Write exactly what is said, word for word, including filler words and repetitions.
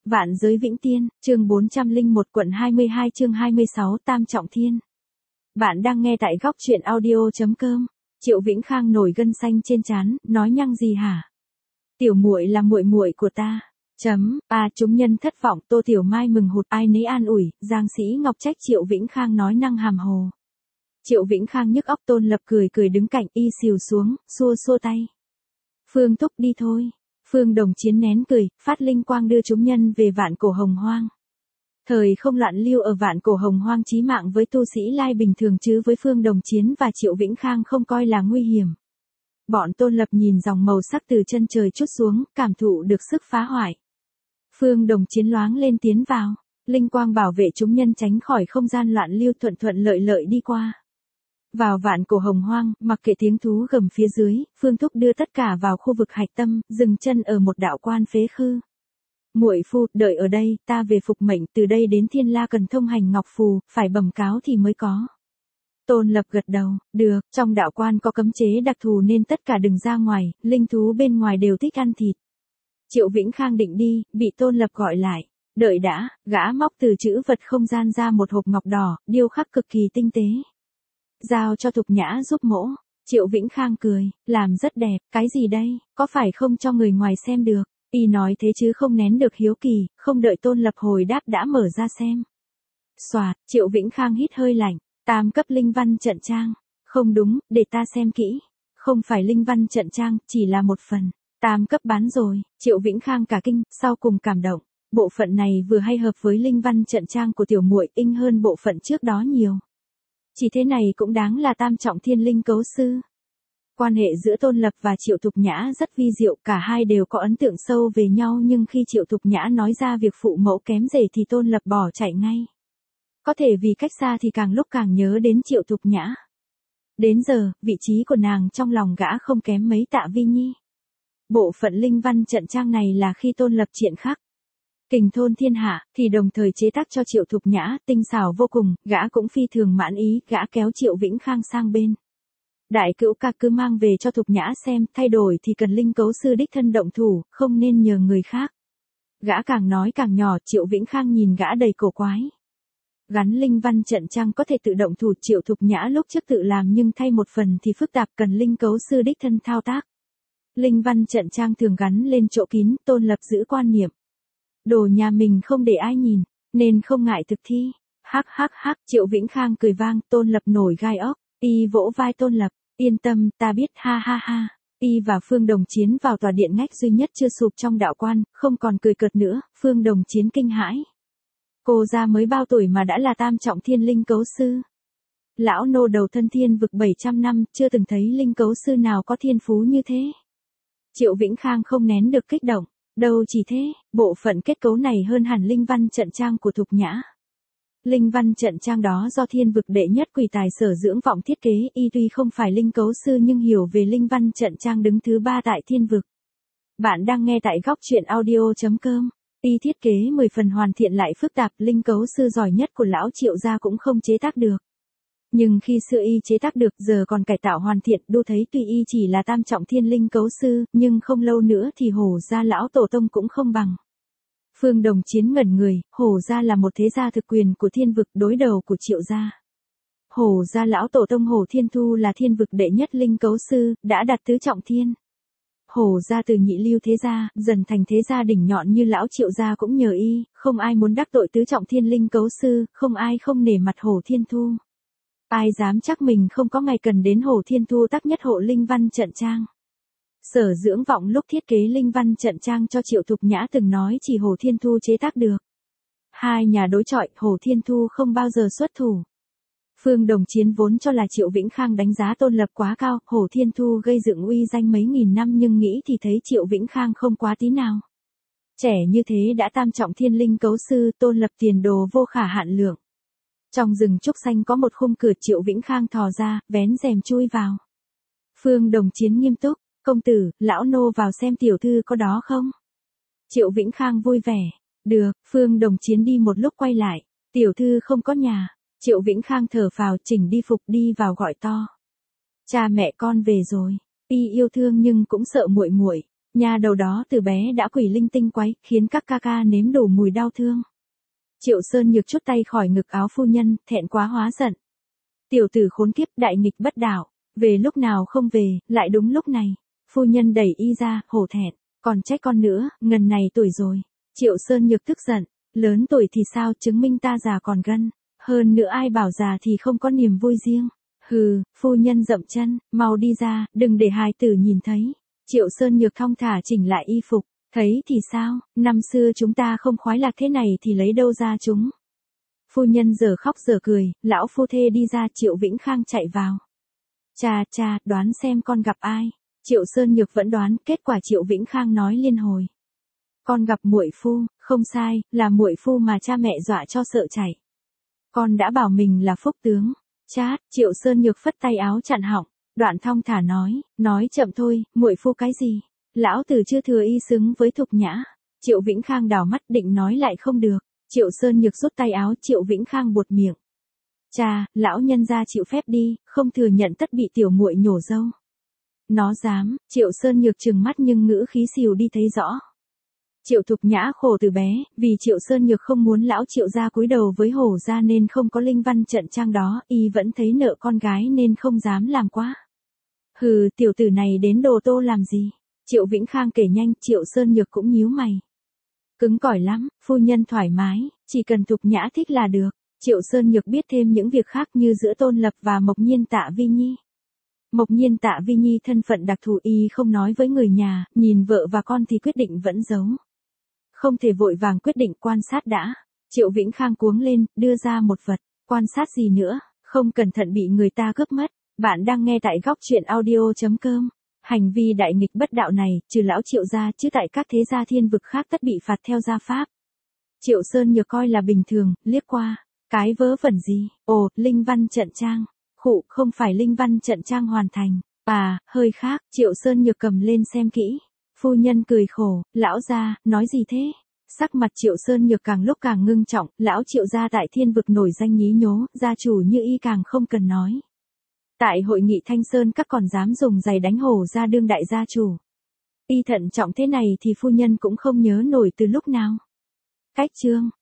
Vạn giới vĩnh tiên, chương bốn trăm lẻ một quận hai mươi hai chương hai mươi sáu Tam Trọng Thiên. Bạn đang nghe tại góc truyện audio.com. Triệu Vĩnh Khang nổi gân xanh trên trán, nói nhăng gì hả? Tiểu muội là muội muội của ta. Chấm, à chúng nhân thất vọng, Tô Tiểu Mai mừng hụt ai nấy an ủi, Giang Sĩ Ngọc trách Triệu Vĩnh Khang nói năng hàm hồ. Triệu Vĩnh Khang nhức óc. Tôn Lập cười cười đứng cạnh y xìu xuống, xua xua tay. Phương Thúc đi thôi. Phương Đồng Chiến nén cười, phát linh quang đưa chúng nhân về Vạn Cổ Hồng Hoang. Thời không loạn lưu ở Vạn Cổ Hồng Hoang chí mạng với tu sĩ lai bình thường chứ với Phương Đồng Chiến và Triệu Vĩnh Khang không coi là nguy hiểm. Bọn Tôn Lập nhìn dòng màu sắc từ chân trời trút xuống, cảm thụ được sức phá hoại. Phương Đồng Chiến loáng lên tiến vào, linh quang bảo vệ chúng nhân tránh khỏi không gian loạn lưu, thuận thuận lợi lợi đi qua. Vào Vạn Cổ Hồng Hoang, mặc kệ tiếng thú gầm phía dưới, Phương Thúc đưa tất cả vào khu vực hạch tâm, dừng chân ở một đạo quan phế khư. Muội phu, đợi ở đây, ta về phục mệnh, từ đây đến Thiên La cần thông hành ngọc phù, phải bẩm cáo thì mới có. Tôn Lập gật đầu, được, trong đạo quan có cấm chế đặc thù nên tất cả đừng ra ngoài, linh thú bên ngoài đều thích ăn thịt. Triệu Vĩnh Khang định đi, bị Tôn Lập gọi lại. Đợi đã, gã móc từ trữ vật không gian ra một hộp ngọc đỏ, điêu khắc cực kỳ tinh tế. Giao cho Thục Nhã giúp mỗ. Triệu Vĩnh Khang cười, làm rất đẹp, cái gì đây, có phải không cho người ngoài xem được? Y nói thế chứ không nén được hiếu kỳ, không đợi Tôn Lập hồi đáp đã mở ra xem. Soạt, Triệu Vĩnh Khang hít hơi lạnh, tam cấp linh văn trận trang. Không đúng, để ta xem kỹ. Không phải linh văn trận trang, chỉ là một phần. Tam cấp bán rồi, Triệu Vĩnh Khang cả kinh, sau cùng cảm động. Bộ phận này vừa hay hợp với linh văn trận trang của tiểu muội, inh hơn bộ phận trước đó nhiều. Chỉ thế này cũng đáng là Tam Trọng Thiên Linh Cấu Sư. Quan hệ giữa Tôn Lập và Triệu Thục Nhã rất vi diệu, cả hai đều có ấn tượng sâu về nhau, nhưng khi Triệu Thục Nhã nói ra việc phụ mẫu kém rể thì Tôn Lập bỏ chạy ngay. Có thể vì cách xa thì càng lúc càng nhớ đến Triệu Thục Nhã. Đến giờ, vị trí của nàng trong lòng gã không kém mấy Tạ Vi Nhi. Bộ phận linh văn trận trang này là khi Tôn Lập triện khắc Kình Thôn Thiên Hạ, thì đồng thời chế tác cho Triệu Thục Nhã, tinh xảo vô cùng, gã cũng phi thường mãn ý, gã kéo Triệu Vĩnh Khang sang bên. Đại cữu ca cứ mang về cho Thục Nhã xem, thay đổi thì cần linh cấu sư đích thân động thủ, không nên nhờ người khác. Gã càng nói càng nhỏ, Triệu Vĩnh Khang nhìn gã đầy cổ quái. Gắn linh văn trận trang có thể tự động thủ, Triệu Thục Nhã lúc trước tự làm nhưng thay một phần thì phức tạp, cần linh cấu sư đích thân thao tác. Linh văn trận trang thường gắn lên chỗ kín, Tôn Lập giữ quan niệm. Đồ nhà mình không để ai nhìn, nên không ngại thực thi. Hắc hắc hắc, Triệu Vĩnh Khang cười vang, Tôn Lập nổi gai óc, y vỗ vai Tôn Lập, yên tâm, ta biết, ha ha ha. Y và Phương Đồng Chiến vào tòa điện ngách duy nhất chưa sụp trong đạo quan, không còn cười cợt nữa, Phương Đồng Chiến kinh hãi. Cô ra mới bao tuổi mà đã là Tam Trọng Thiên Linh Cấu Sư. Lão nô đầu thân thiên vực bảy trăm năm, chưa từng thấy linh cấu sư nào có thiên phú như thế. Triệu Vĩnh Khang không nén được kích động. Đâu chỉ thế, bộ phận kết cấu này hơn hẳn linh văn trận trang của Thục Nhã. Linh văn trận trang đó do thiên vực đệ nhất quỷ tài Sở Dưỡng Vọng thiết kế, y tuy không phải linh cấu sư nhưng hiểu về linh văn trận trang đứng thứ ba tại thiên vực. Bạn đang nghe tại góc truyện audio.com. Y thiết kế mười phần hoàn thiện lại phức tạp, linh cấu sư giỏi nhất của lão Triệu gia cũng không chế tác được. Nhưng khi xưa y chế tác được, giờ còn cải tạo hoàn thiện, đô thấy tuy y chỉ là Tam Trọng Thiên Linh Cấu Sư, nhưng không lâu nữa thì Hổ gia lão tổ tông cũng không bằng. Phương Đồng Chiến ngẩn người, Hổ gia là một thế gia thực quyền của thiên vực, đối đầu của Triệu gia. Hổ gia lão tổ tông Hổ Thiên Thu là thiên vực đệ nhất Linh Cấu Sư, đã đạt tứ trọng thiên. Hổ gia từ nhị lưu thế gia, dần thành thế gia đỉnh nhọn như lão Triệu gia cũng nhờ y, không ai muốn đắc tội tứ trọng thiên Linh Cấu Sư, không ai không nể mặt Hổ Thiên Thu. Ai dám chắc mình không có ngày cần đến Hổ Thiên Thu tác nhất hộ linh văn trận trang. Sở Dưỡng Vọng lúc thiết kế linh văn trận trang cho Triệu Thục Nhã từng nói chỉ Hổ Thiên Thu chế tác được. Hai nhà đối chọi, Hổ Thiên Thu không bao giờ xuất thủ. Phương Đồng Chiến vốn cho là Triệu Vĩnh Khang đánh giá Tôn Lập quá cao, Hổ Thiên Thu gây dựng uy danh mấy nghìn năm nhưng nghĩ thì thấy Triệu Vĩnh Khang không quá tí nào. Trẻ như thế đã Tam Trọng Thiên Linh Cấu Sư, Tôn Lập tiền đồ vô khả hạn lượng. Trong rừng trúc xanh có một khung cửa, Triệu Vĩnh Khang thò ra, vén rèm chui vào. Phương Đồng Chiến nghiêm túc, công tử, lão nô vào xem tiểu thư có đó không? Triệu Vĩnh Khang vui vẻ, được, Phương Đồng Chiến đi một lúc quay lại, tiểu thư không có nhà. Triệu Vĩnh Khang thở phào, chỉnh đi phục đi vào gọi to. Cha mẹ con về rồi, y yêu thương nhưng cũng sợ muội muội, Nhà đầu đó từ bé đã quỷ linh tinh quái, khiến các ca ca nếm đủ mùi đau thương. Triệu Sơn Nhược trút tay khỏi ngực áo phu nhân, thẹn quá hóa giận. Tiểu tử khốn kiếp, đại nghịch bất đạo, về lúc nào không về, lại đúng lúc này. Phu nhân đẩy y ra, hổ thẹn, còn trách con nữa, ngần này tuổi rồi. Triệu Sơn Nhược tức giận, lớn tuổi thì sao, chứng minh ta già còn gân. Hơn nữa ai bảo già thì không có niềm vui riêng. Hừ, phu nhân dậm chân, mau đi ra, đừng để hài tử nhìn thấy. Triệu Sơn Nhược thong thả chỉnh lại y phục, thấy thì sao, năm xưa chúng ta không khoái lạc thế này thì lấy đâu ra chúng. Phu nhân giờ khóc giờ cười, lão phu thê đi ra, Triệu Vĩnh Khang chạy vào. Cha cha, đoán xem con gặp ai. Triệu Sơn Nhược vẫn đoán, kết quả Triệu Vĩnh Khang nói liên hồi. Con gặp muội phu, không sai, là muội phu mà cha mẹ dọa cho sợ chạy. Con đã bảo mình là phúc tướng. Chát, Triệu Sơn Nhược phất tay áo chặn họng, đoạn thong thả nói, nói chậm thôi, muội phu cái gì? Lão tử chưa thừa y xứng với Thục Nhã. Triệu Vĩnh Khang đảo mắt định nói lại không được. Triệu Sơn Nhược rút tay áo, Triệu Vĩnh Khang buột miệng. Cha, lão nhân gia chịu phép đi, không thừa nhận tất bị tiểu muội nhổ dâu. Nó dám, Triệu Sơn Nhược trừng mắt nhưng ngữ khí xìu đi thấy rõ. Triệu Thục Nhã khổ từ bé, vì Triệu Sơn Nhược không muốn lão Triệu gia cúi đầu với hổ gia nên không có linh văn trận trang đó, y vẫn thấy nợ con gái nên không dám làm quá. Hừ, tiểu tử này đến Đồ Tô làm gì? Triệu Vĩnh Khang kể nhanh, Triệu Sơn Nhược cũng nhíu mày. Cứng cỏi lắm, phu nhân thoải mái, chỉ cần Thục Nhã thích là được. Triệu Sơn Nhược biết thêm những việc khác như giữa Tôn Lập và Mộc Nhiên Tạ Vi Nhi. Mộc Nhiên Tạ Vi Nhi thân phận đặc thù y không nói với người nhà, nhìn vợ và con thì quyết định vẫn giấu. Không thể vội vàng quyết định, quan sát đã. Triệu Vĩnh Khang cuống lên, đưa ra một vật, quan sát gì nữa, không cẩn thận bị người ta cướp mất. Bạn đang nghe tại góc truyện audio.com. Hành vi đại nghịch bất đạo này, trừ lão Triệu gia chứ tại các thế gia thiên vực khác tất bị phạt theo gia pháp. Triệu Sơn Nhược coi là bình thường, liếc qua. Cái vớ vẩn gì? Ồ, linh văn trận trang. Khụ, không phải linh văn trận trang hoàn thành. À, hơi khác. Triệu Sơn Nhược cầm lên xem kỹ. Phu nhân cười khổ, lão gia, nói gì thế? Sắc mặt Triệu Sơn Nhược càng lúc càng ngưng trọng, lão Triệu gia tại thiên vực nổi danh nhí nhố, gia chủ như y càng không cần nói. Tại hội nghị Thanh Sơn các còn dám dùng giày đánh hổ gia đương đại gia chủ. Y thận trọng thế này thì phu nhân cũng không nhớ nổi từ lúc nào. Cách chương.